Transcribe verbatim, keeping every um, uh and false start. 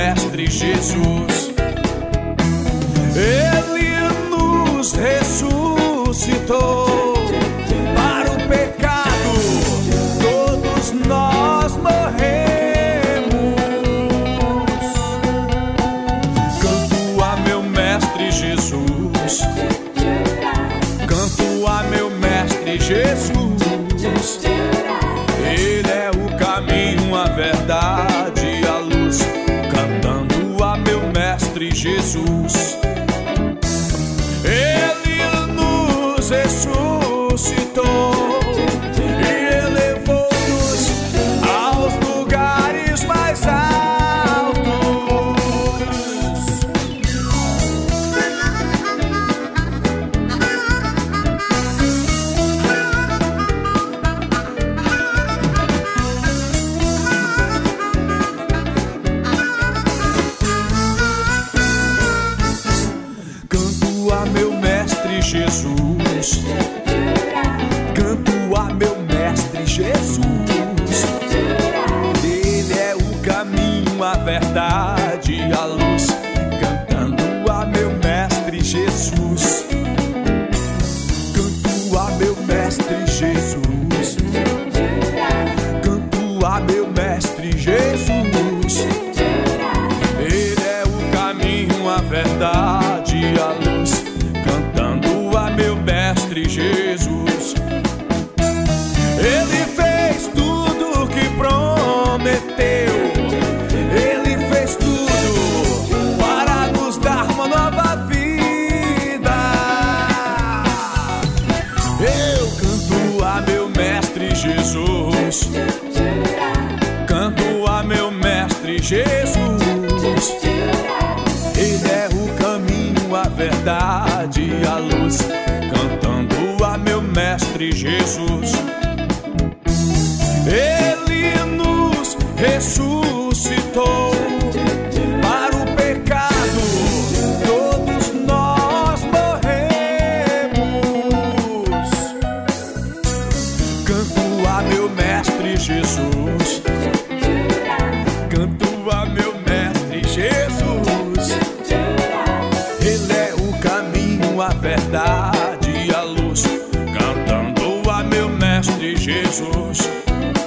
Mestre Jesus. Ele nos ressuscitou para o pecado, todos nós morremos. Canto a meu Mestre Jesus, canto a meu Mestre Jesus. Ele é o caminho, a verdade e a luz. Cantando a meu Mestre Jesus. Ele nos ressuscitou e elevou-nos aos lugares mais altos. Canto a meu Mestre Jesus, canto a meu Mestre Jesus. Ele é o caminho, a verdade e a luz. Cantando a meu Mestre Jesus, canto a meu Mestre Jesus, canto a meu Mestre Jesus. Ele é o caminho, a verdade e a luz. Cantando a meu Mestre Jesus. Ele fez tudo o que prometeu. Ele fez tudo para nos dar uma nova vida. Eu canto a meu Mestre Jesus, canto a meu Mestre Jesus. Ele é o caminho, a verdade e a luz. Cantando a meu Mestre Jesus. Ele nos ressuscitou para o pecado, todos nós morremos. Canto a meu Mestre Jesus, canto a meu Mestre Jesus. Ele é o caminho, a verdade e a luz. Cantando a meu Mestre Jesus.